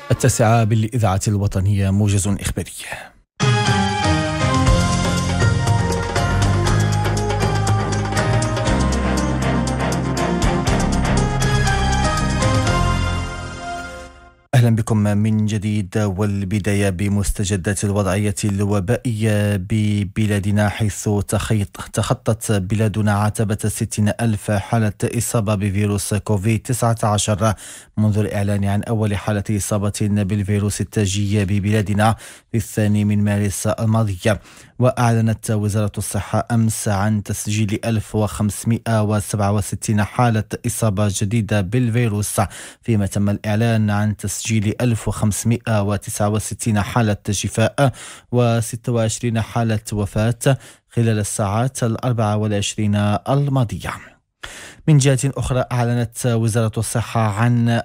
9 بالإذاعة الوطنية موجز إخباري. أهلا بكم من جديد، والبداية بمستجدات الوضعية الوبائية ببلادنا، حيث تخطت بلادنا عتبة 60,000 حالة إصابة بفيروس كوفيد-19 منذ الإعلان عن أول حالة إصابة بالفيروس التاجي ببلادنا في 2 مارس الماضي. وأعلنت وزارة الصحة أمس عن تسجيل 1567 حالة إصابة جديدة بالفيروس، فيما تم الإعلان عن تسجيل 1569 حالة شفاء و26 حالة وفاة خلال الساعات 24 الماضية. من جهة أخرى، أعلنت وزارة الصحة عن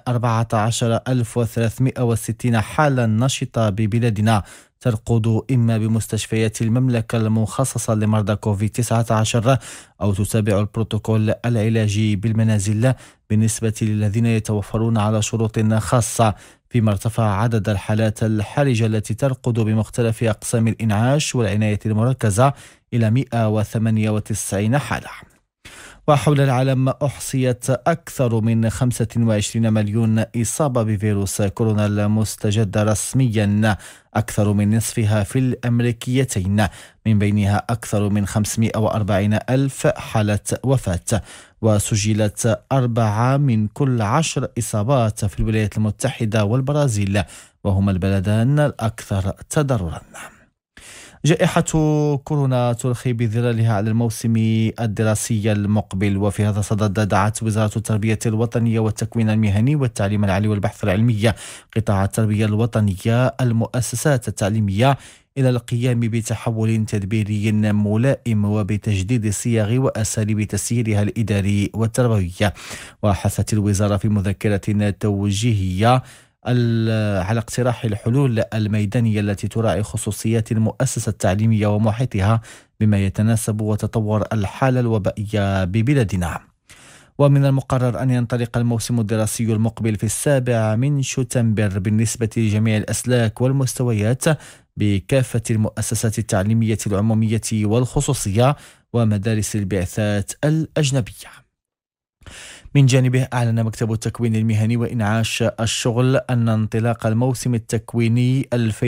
14,360 حالة نشطة ببلادنا ترقد إما بمستشفيات المملكة المخصصة لمرضى كوفيد-19 أو تتابع البروتوكول العلاجي بالمنازل بالنسبة للذين يتوفرون على شروط خاصة، فيما ارتفع عدد الحالات الحرجة التي ترقد بمختلف أقسام الإنعاش والعناية المركزة إلى 198 حالة. وحول العالم أحصيت أكثر من 25 مليون إصابة بفيروس كورونا المستجد رسميا، أكثر من نصفها في الأمريكيتين، من بينها أكثر من 540 ألف حالة وفاة، وسجلت 4 من كل 10 إصابات في الولايات المتحدة والبرازيل، وهما البلدان الأكثر تضررا. جائحة كورونا ترخي بظلالها على الموسم الدراسي المقبل، وفي هذا الصدد دعت وزارة التربية الوطنية والتكوين المهني والتعليم العالي والبحث العلمي قطاع التربية الوطنية المؤسسات التعليمية إلى القيام بتحول تدبيري ملائم وبتجديد صيغ وأساليب تسييرها الإداري والتربوي. وحثت الوزارة في مذكرة توجيهية على اقتراح الحلول الميدانية التي تراعي خصوصيات المؤسسة التعليمية ومحيطها بما يتناسب وتطور الحالة الوبائية ببلادنا. ومن المقرر أن ينطلق الموسم الدراسي المقبل في 7 شتنبر بالنسبة لجميع الأسلاك والمستويات بكافة المؤسسات التعليمية العمومية والخصوصية ومدارس البعثات الأجنبية. من جانبه، أعلن مكتب التكوين المهني وإنعاش الشغل أن انطلاق الموسم التكويني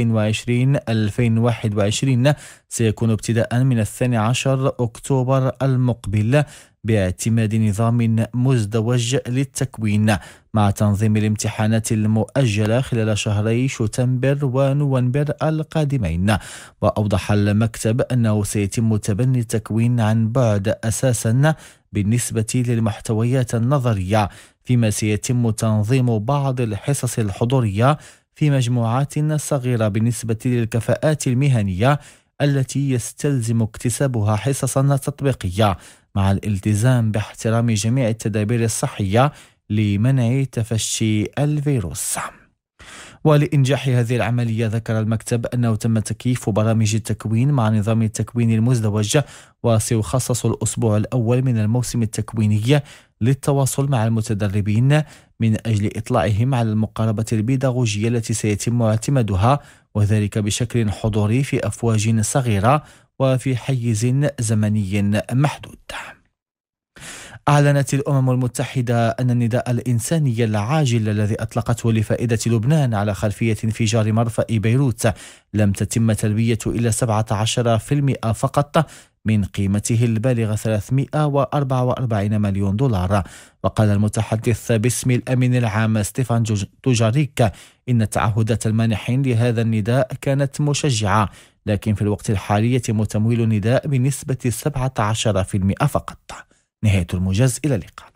2020-2021 سيكون ابتداء من 12 أكتوبر المقبل باعتماد نظام مزدوج للتكوين مع تنظيم الامتحانات المؤجلة خلال شهري شتنبر ونوفمبر القادمين. وأوضح المكتب أنه سيتم تبني التكوين عن بعد أساسا بالنسبة للمحتويات النظرية، فيما سيتم تنظيم بعض الحصص الحضورية في مجموعات صغيرة بالنسبة للكفاءات المهنية التي يستلزم اكتسابها حصصا تطبيقية، مع الالتزام باحترام جميع التدابير الصحية لمنع تفشي الفيروس. ولإنجاح هذه العملية، ذكر المكتب أنه تم تكييف برامج التكوين مع نظام التكوين المزدوج، وسيخصص الأسبوع الأول من الموسم التكويني للتواصل مع المتدربين من أجل إطلاعهم على المقاربة البيداغوجية التي سيتم اعتمادها، وذلك بشكل حضوري في أفواج صغيرة وفي حيز زمني محدود. أعلنت الأمم المتحدة أن النداء الإنساني العاجل الذي أطلقته لفائدة لبنان على خلفية انفجار مرفأ بيروت لم تتم تلبية إلا 17% فقط من قيمته البالغة 344 مليون دولار. وقال المتحدث باسم الأمين العام ستيفان دوجاريك إن تعهدات المانحين لهذا النداء كانت مشجعة، لكن في الوقت الحالي يتم تمويل النداء بنسبة 17% فقط. نهاية الموجز، إلى اللقاء.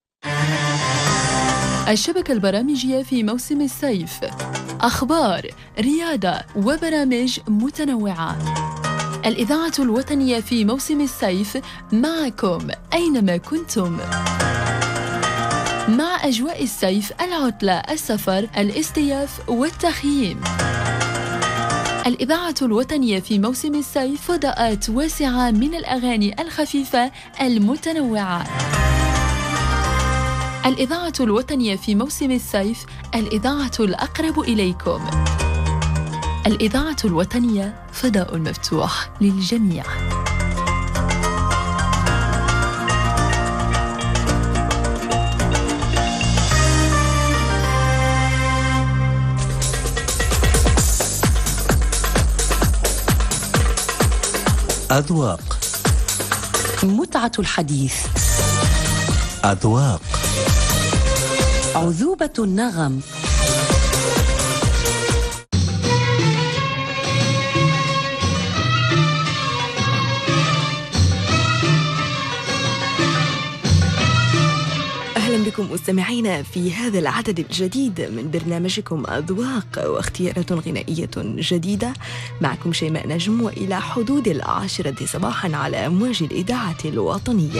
الشبكة البرامجية في موسم الصيف، أخبار، رياضة وبرامج متنوعة. الإذاعة الوطنية في موسم الصيف معكم أينما كنتم، مع أجواء الصيف، العطلة، السفر، الاستياف والتخييم. الإذاعة الوطنية في موسم الصيف، فضاءات واسعة من الأغاني الخفيفة المتنوعة. الإذاعة الوطنية في موسم الصيف، الإذاعة الأقرب إليكم. الإذاعة الوطنية، فضاء مفتوح للجميع. أذواق، متعة الحديث، أذواق، عذوبة النغم. أهلا بكم مستمعينا في هذا العدد الجديد من برنامجكم أذواق، واختيارات غنائية جديدة. معكم شيماء نجم، وإلى حدود 10 صباحا على أمواج الإذاعة الوطنية.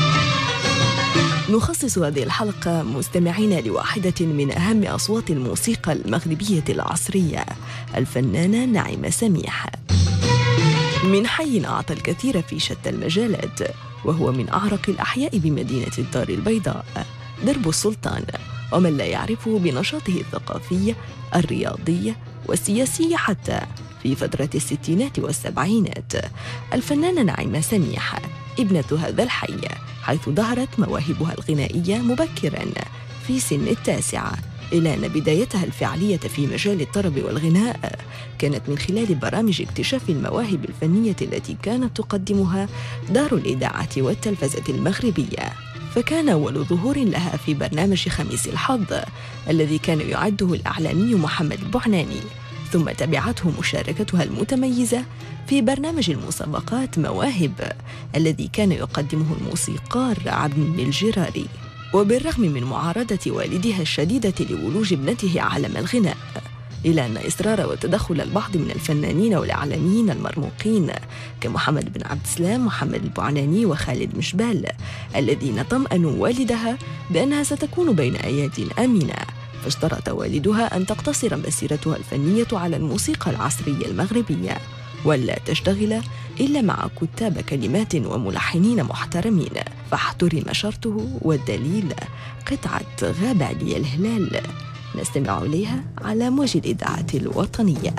نخصص هذه الحلقة مستمعينا لواحدة من أهم أصوات الموسيقى المغربية العصرية، الفنانة نعيمة سميح، من حي أعطى الكثير في شتى المجالات، وهو من أعرق الأحياء بمدينة الدار البيضاء، درب السلطان. ومن لا يعرفه بنشاطه الثقافي الرياضي والسياسي حتى في فترة الستينات والسبعينات. الفنانة نعيمة سميح ابنة هذا الحي، حيث ظهرت مواهبها الغنائية مبكراً في سن 9، إلى أن بدايتها الفعلية في مجال الطرب والغناء كانت من خلال برامج اكتشاف المواهب الفنية التي كانت تقدمها دار الإذاعة والتلفزة المغربية. فكان أول ظهور لها في برنامج خميس الحظ الذي كان يعده الإعلامي محمد البعناني، ثم تبعته مشاركتها المتميزة في برنامج المسابقات مواهب الذي كان يقدمه الموسيقار عبد الجراري. وبالرغم من معارضة والدها الشديدة لولوج ابنته عالم الغناء، إلى أن إصرار وتدخل البعض من الفنانين والإعلاميين المرموقين كمحمد بن عبد السلام، محمد البعناني، وخالد مشبال، الذين طمأنوا والدها بأنها ستكون بين أياد آمنة، فاشترط والدها أن تقتصر مسيرتها الفنية على الموسيقى العصرية المغربية، ولا تشتغل إلا مع كتاب كلمات وملحنين محترمين، فاحترم شرطه. والدليل قطعة غاب علي الهلال، نستمع إليها على موج الإذاعة الوطنية.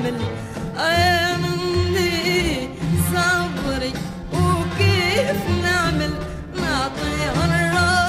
نعمل مني صبري وكيف نعمل نعطيها الراحة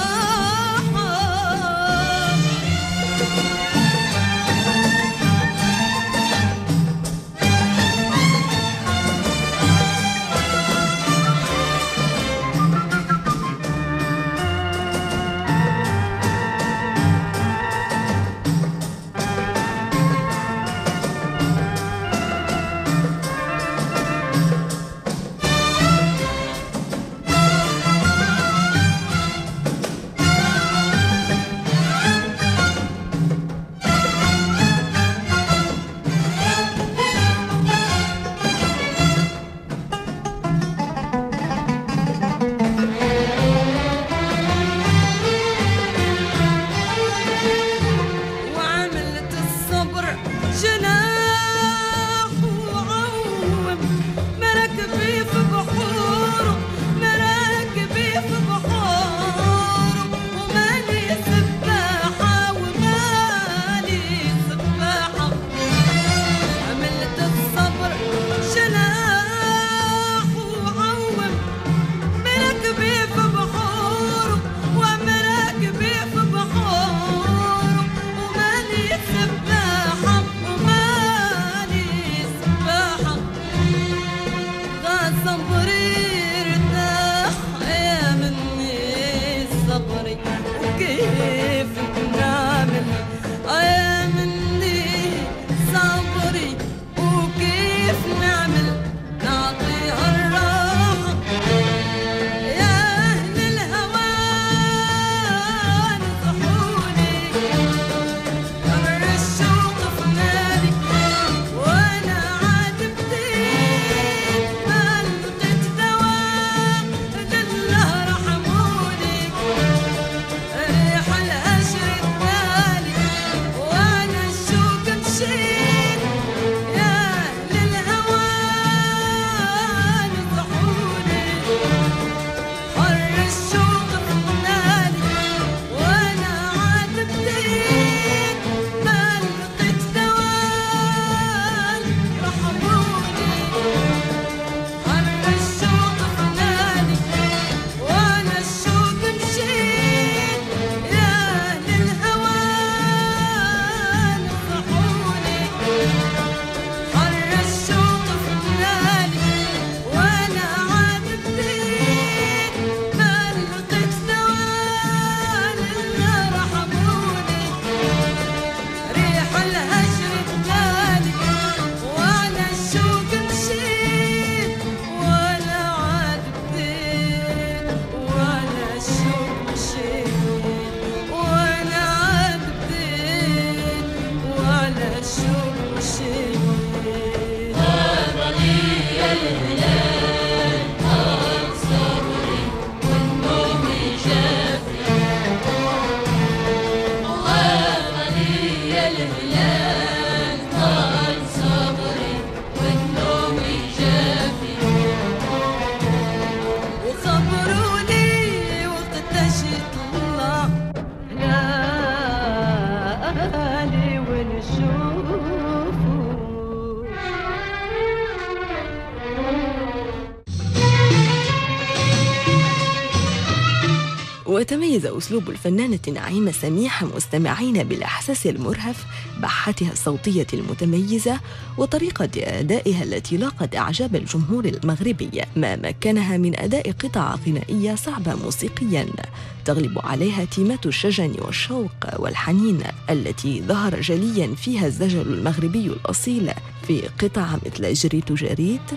وتميز أسلوب الفنانة نعيمة سميحة مستمعين بالإحساس المرهف، بحتها الصوتية المتميزة وطريقة أدائها التي لاقت إعجاب الجمهور المغربي، ما مكنها من أداء قطع غنائية صعبة موسيقياً تغلب عليها تيمات الشجن والشوق والحنين التي ظهر جلياً فيها الزجل المغربي الأصيل في قطع مثل جريت جريت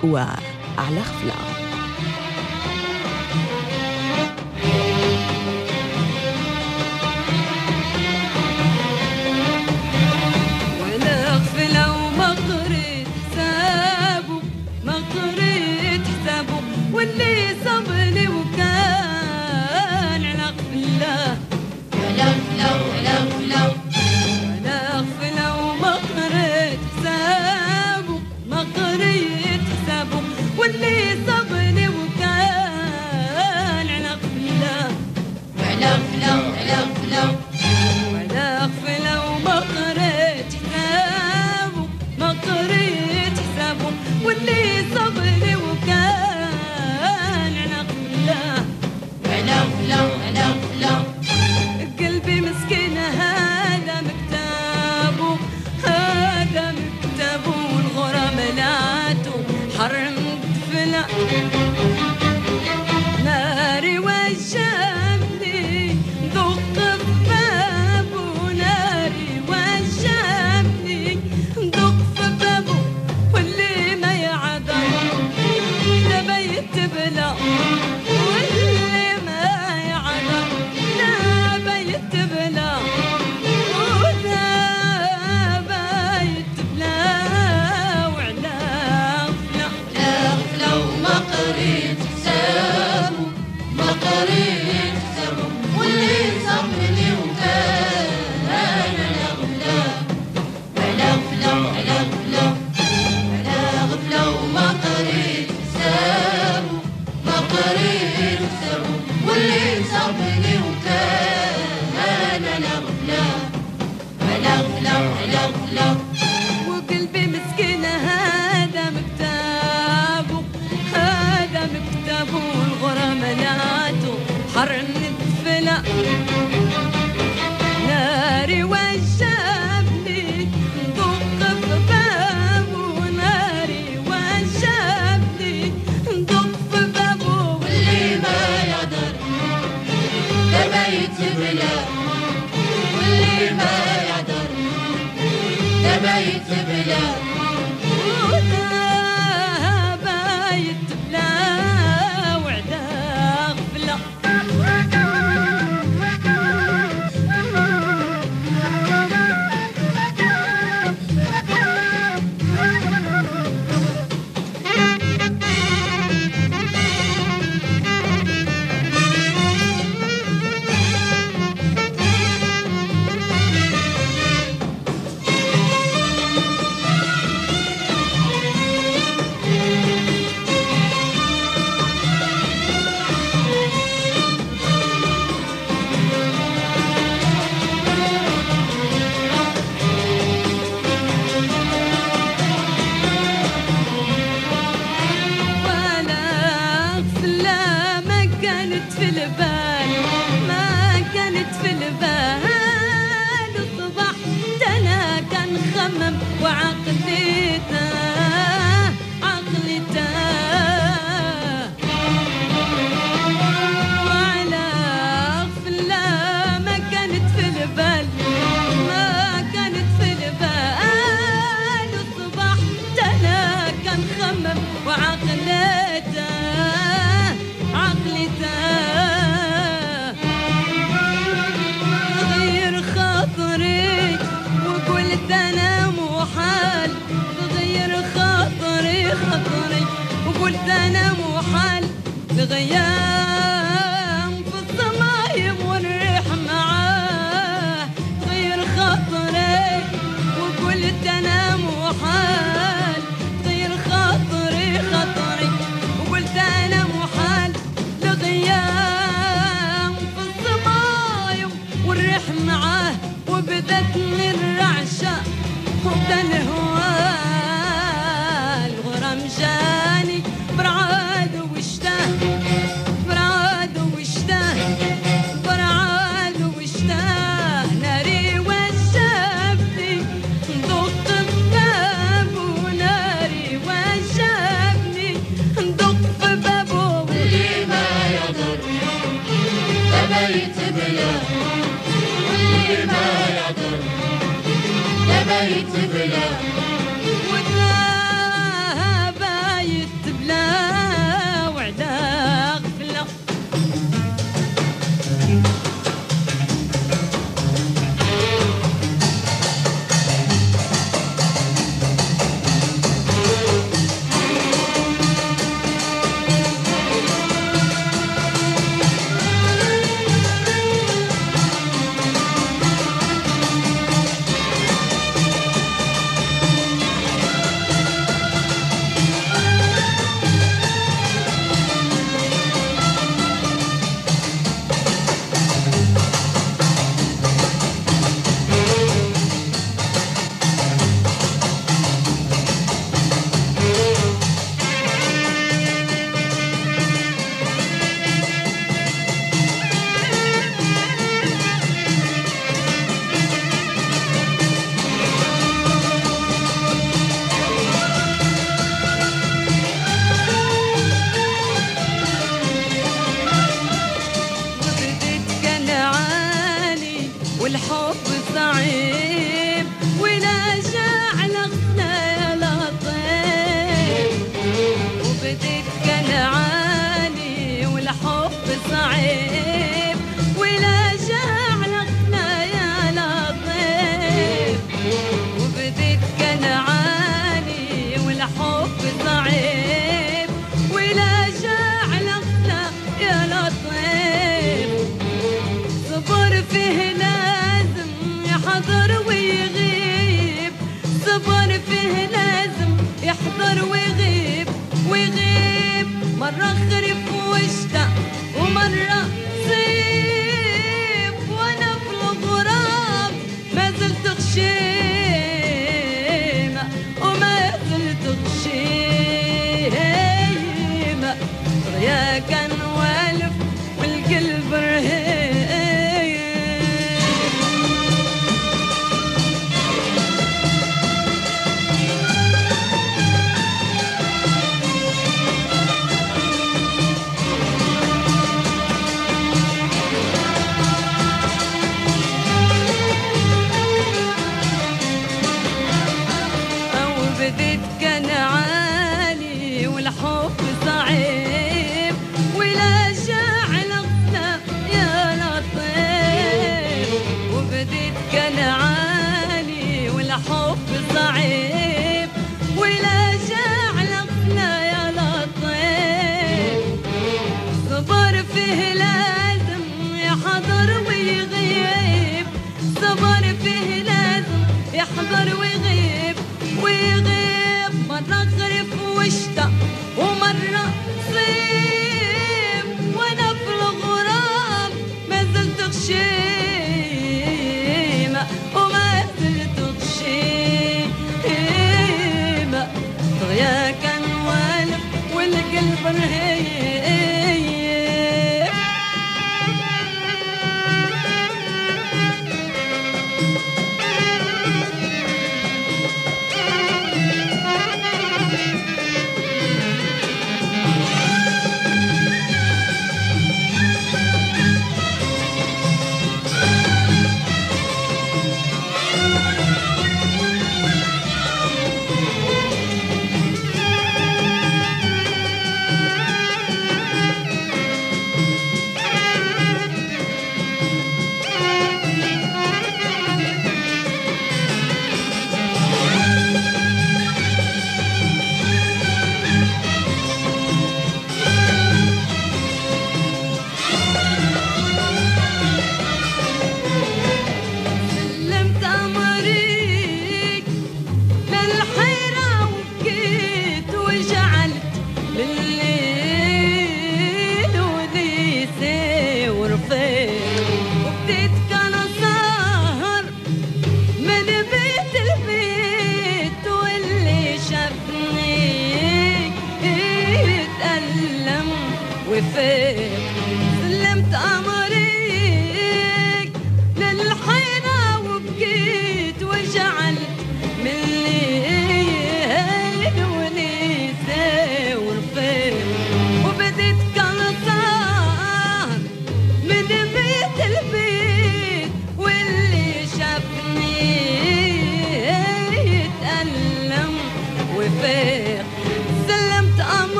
وعلى غفلة. واللي صبني وكان على غفلة على غفلة وما قريت حسابه واللي صبني بايت بلا بايت بلا وعدا غفلة غيام في الصمايم والريح معاه غير خاطري وقلت انا محال غير خاطري وقلت انا محال لغيام في الصمايم والريح معاه وبدتني الرعشة وبدا الهواه الغرام جاني برعاد واشتاه ناري وشافني ضغط الباب وناري وشافني ضغط في بابه واللي ما يضر تبيت بلا واللي ما يضر تبيت بلا بايت بلا وعدا غفلة والحب صعيب ولا جعل غصنا يا لطيف وبديت كنعاني والحب صعيب ولا جعل غصنا يا لطيف وبديت كنعاني والحب صعيب ولا جعل غصنا يا لطيف صبر فيه يحضر ويغيب صبر فيه لازم يحضر ويغيب مرة خرف واشتاق ومرة صيب وانا في الغراب ما زلت غشيمة وما زلت غشيمة يا كان والف والقلب رهيب وبديت كان عالي والحب صعيب ولا جاعل غنى يا لطيف. وبديت كان عالي والحب صعيب ولا جاعل غنى يا لطيف. صبر فيه لازم يحضر ويغيب، صبر فيه لازم يحضر ويغيب ويغيب. مرة غرف وشتا ومرة صيب، وانا في الغرام ما زلت غشيمة وما زلت غشيمة. طغيا كان والف والقلب رهيب.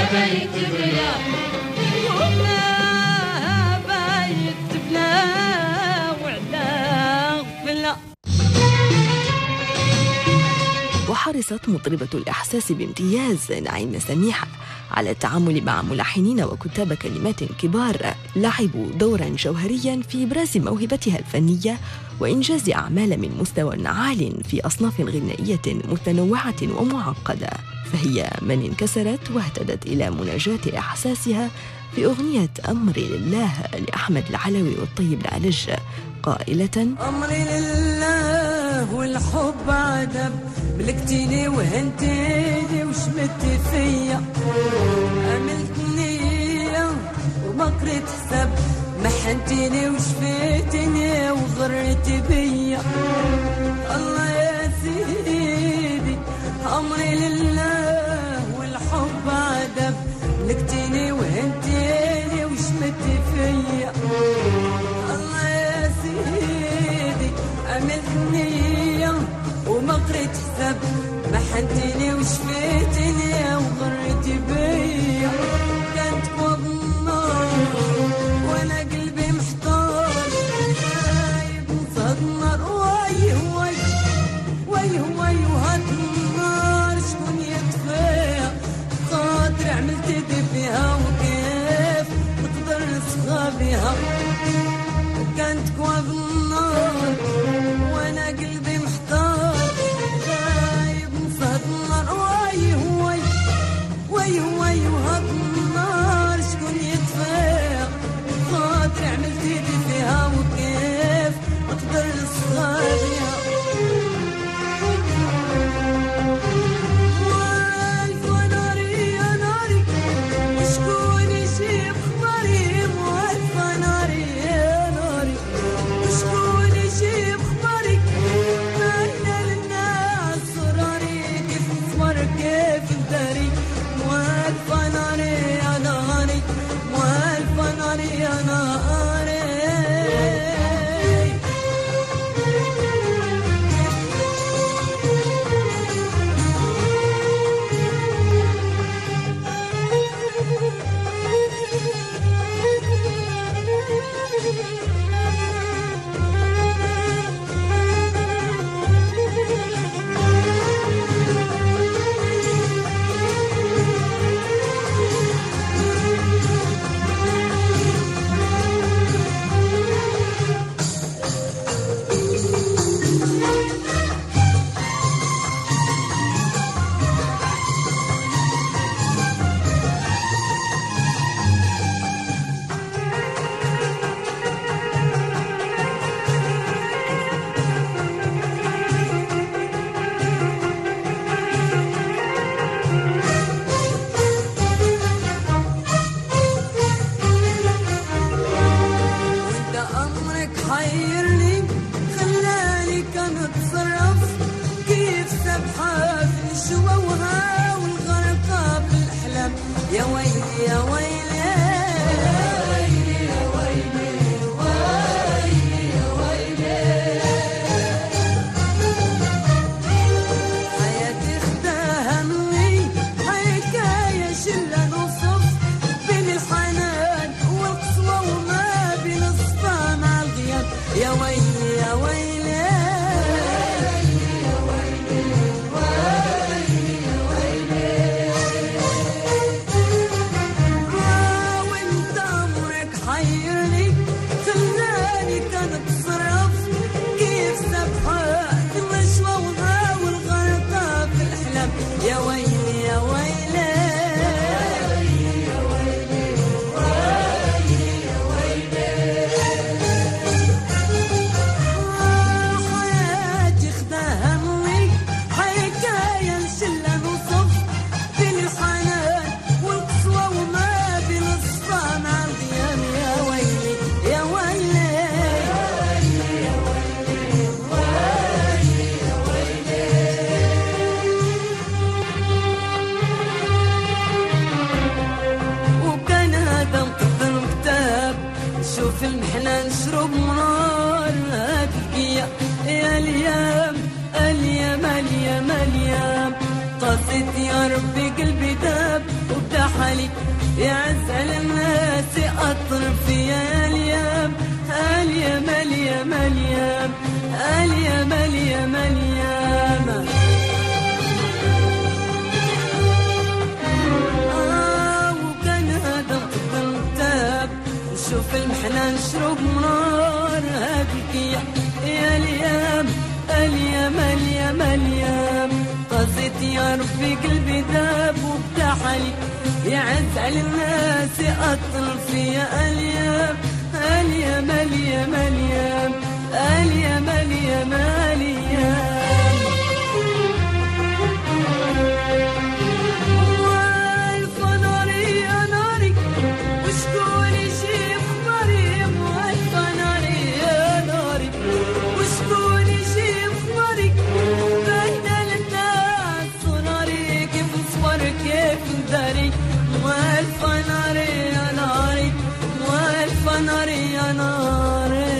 وحرصت مطربة الإحساس بامتياز نعيمة سميحة على التعامل مع ملحنين وكتاب كلمات كبار لعبوا دورا جوهريا في إبراز موهبتها الفنية وإنجاز أعمال من مستوى عال في أصناف غنائية متنوعة ومعقدة، فهي من انكسرت واهتدت إلى مناجاة إحساسها في أغنية أمري لله لأحمد العلوي والطيب العلج قائلة: أمري لله والحب عذب، ملكتيني وهنتيني وشمتي فيا، عملتني وما قريت حساب، محنتيني وشفيتني وغريتي بيا. الله يا سيدي أمري لله والحب عذب، ملكتيني وهنتيني وشمتي فيا. الله يا سيدي عملتني وما قريت حساب، محنتيني وشفيتني وغريتي بيا. كانت فوق النار وانا قلبي محتار، خايب نصاد النار، واي واي واي واي وهاد النار شكون يطفيها؟ خاطر عملت يدي فيها وكيف نقدر نسخى بيها. كانت فوق النار وانا قلبي محتار، واي وهاد النار شكون يطفيها؟ خاطر عملت يدي فيها وكيف نقدر نسخى بيها. والفا ناري يا ناري وشكون يجيب خبري؟ والفا ناري يا ناري وشكون يجيب خبري؟ باينة للناس صراري كيف نصور كيف نداري. والفا ناري يا ناري والفا ناري يا ناري. وبتحلي يعزل الناس أطرف يا اليام اليام اليام اليام اليام اليام اليام وكان هذا الطبطاب نشوف المحنة نشرب نار هذيك يا اليام اليام اليام اليام طزت يا ربي قلبي ذاب وبتحلي يعز على الناس أطرف يا اليام اليام اليام اليام اليام اليام اليام والفناري يا ناري وشكون يجيب مريم والفناري يا ناري وشكون يجيب مريم بين الناس وناري كيف نصبر كيف نداري والفناري يا ناري والفناري يا ناري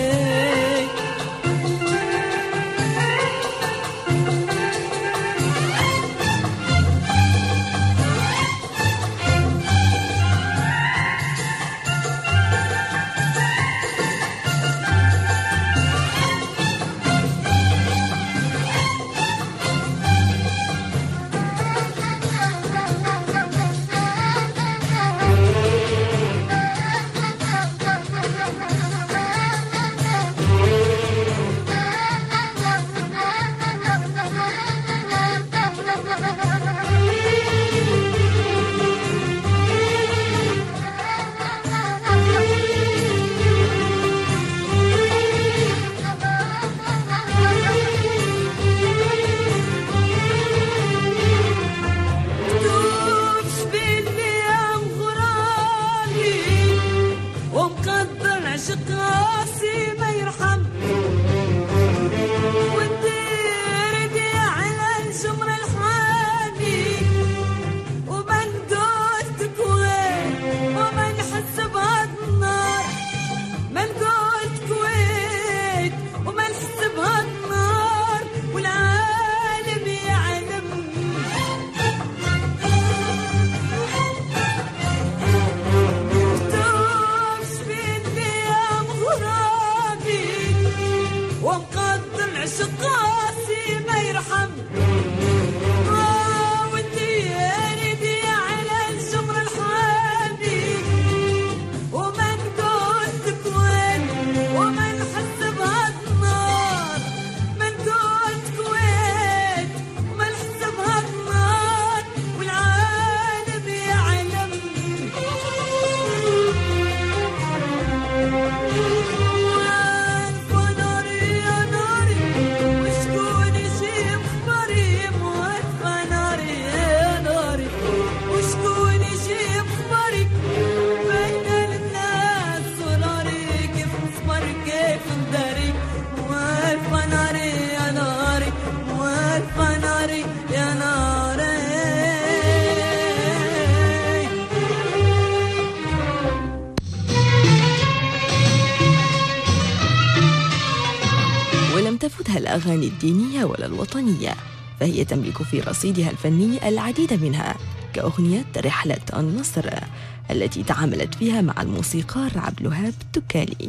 تفوتها الأغاني الدينية ولا الوطنية، فهي تملك في رصيدها الفني العديد منها كأغنية رحلة النصر التي تعاملت فيها مع الموسيقار عبد الوهاب التكالي.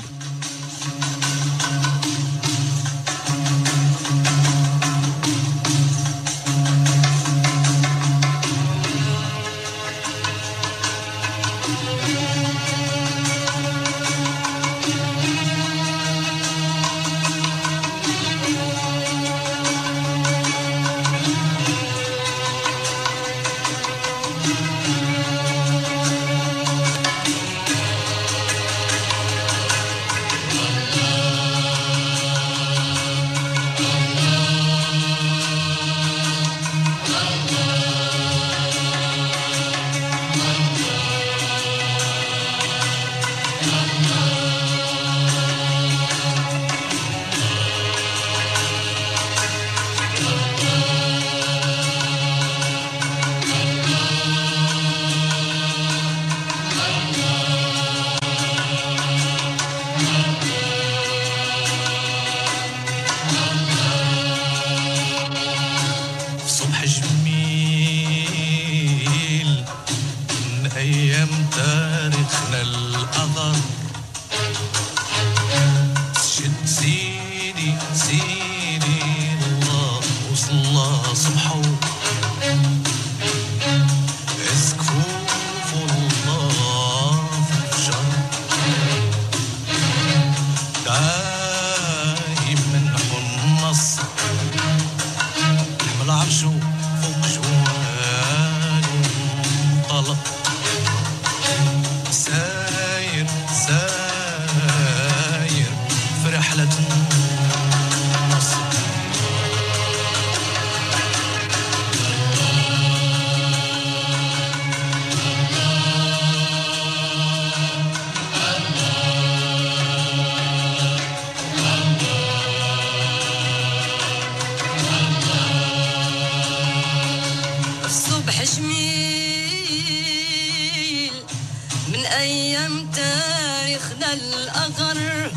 جميل من أيام تاريخنا الأغر.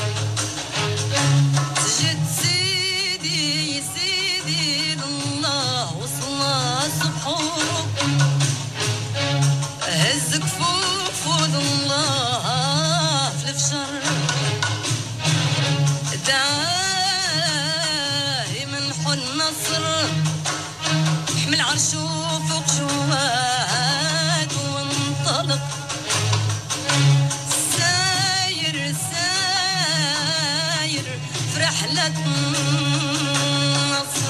سجد سيدي سيدي لله وصلى صبحه، هز كفوفه الله في الفشر، دايما حن نصر، حمل عرشه فوق جواد وانطلق، ساير ساير في رحلة النصر.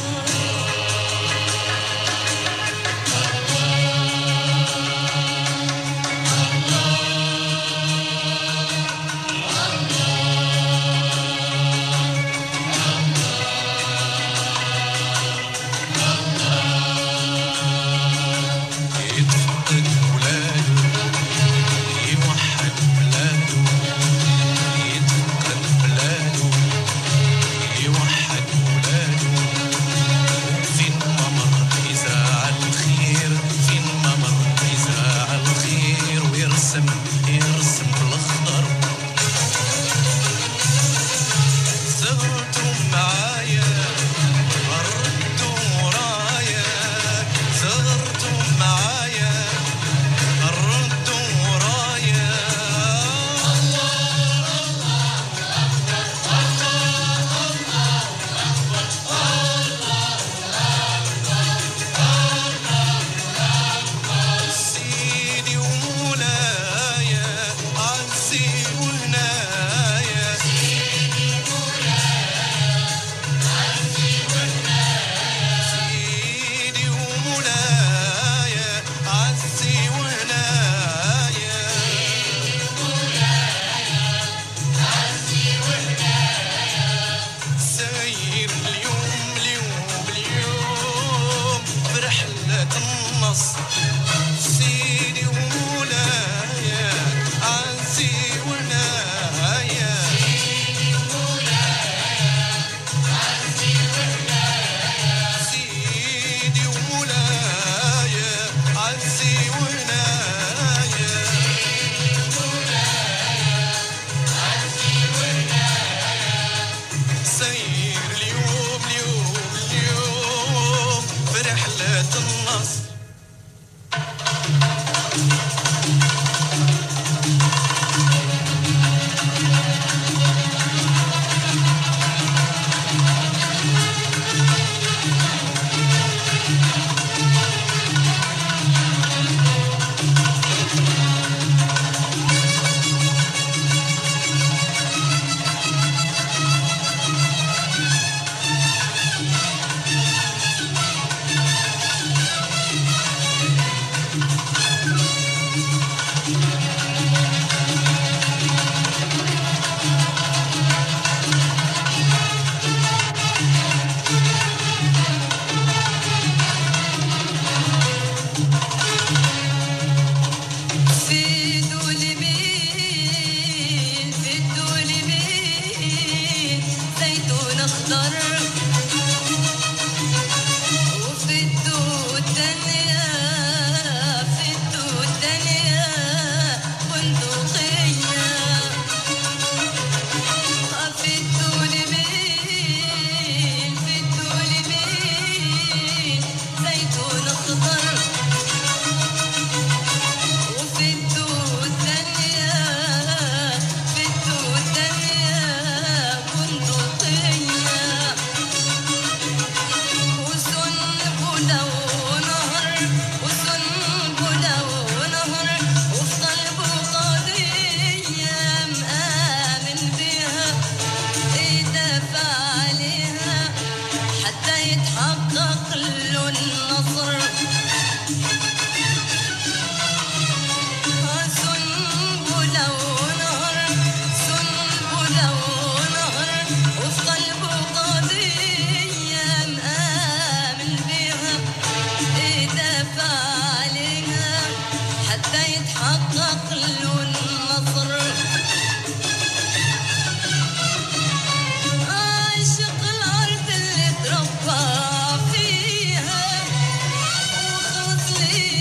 لي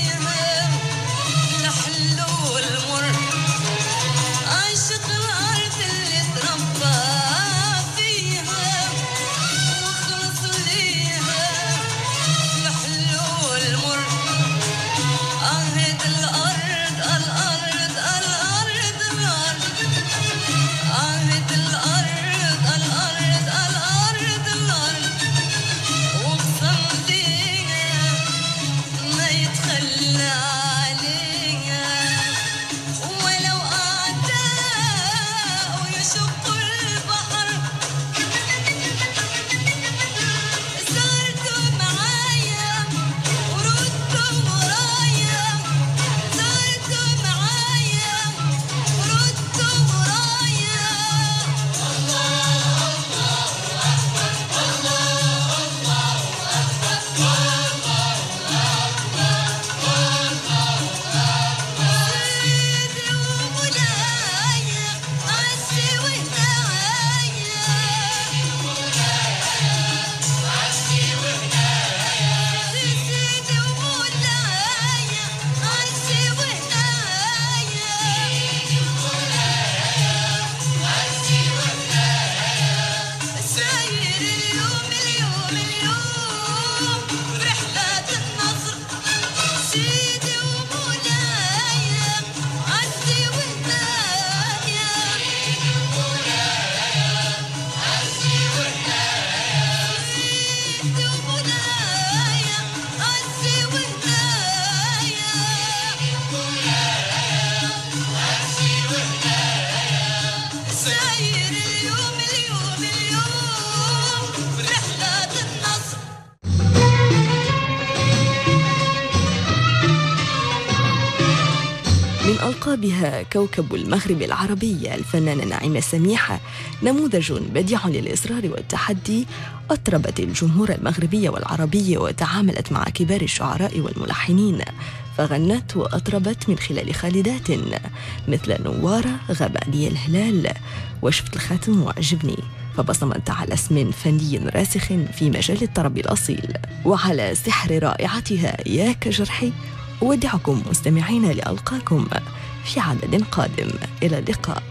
من ألقابها كوكب المغرب العربي، الفنانة نعيمة سميحة نموذج بديع للإصرار والتحدي، أطربت الجمهور المغربي والعربي وتعاملت مع كبار الشعراء والملحنين، فغنت وأطربت من خلال خالدات مثل نوارة، غاب علي الهلال، وشفت الخاتم وعجبني، فبصمت على اسم فني راسخ في مجال الطرب الأصيل. وعلى سحر رائعتها يا كجرحي أودعكم مستمعين لألقاكم في عدد قادم. إلى اللقاء.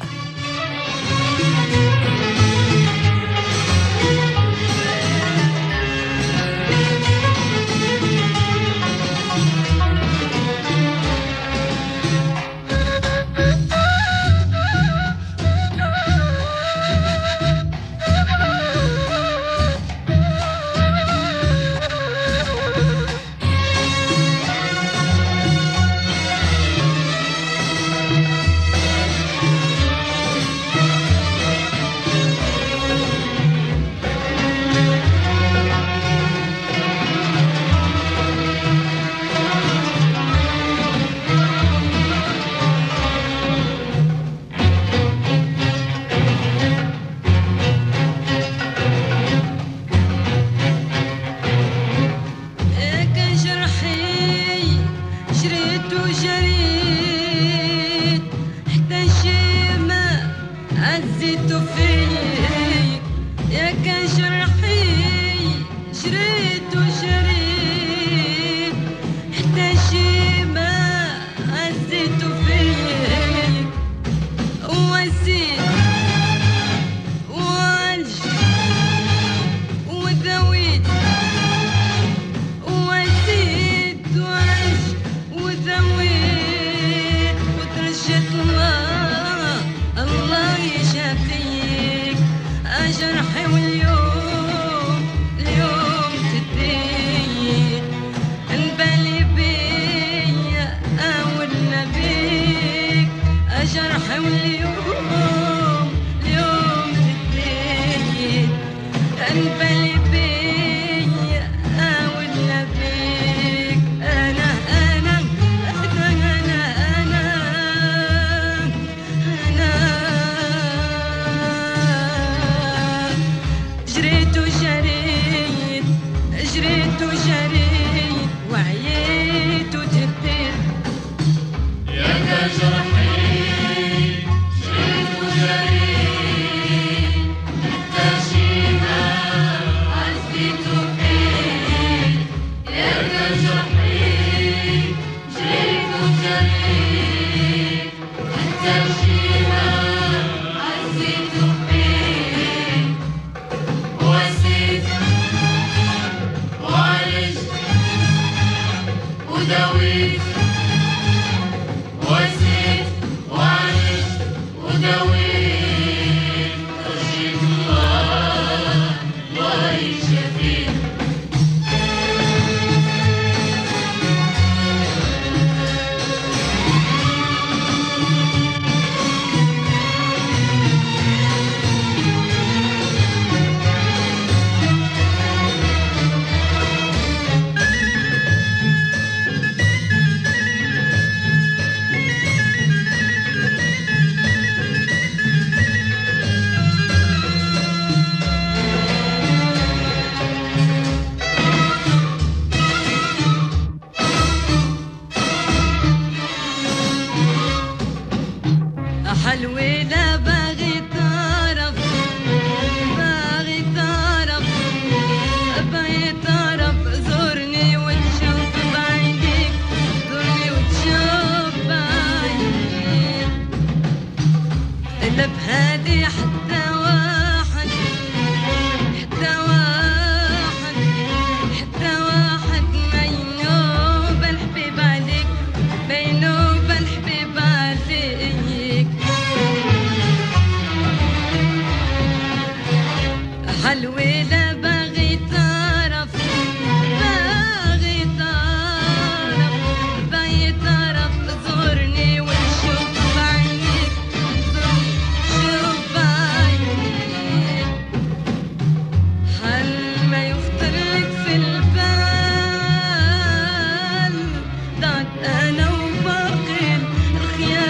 أنا وباقي الخيال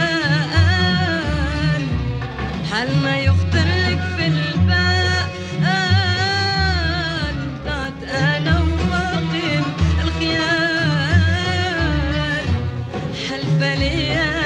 بالنسبة لي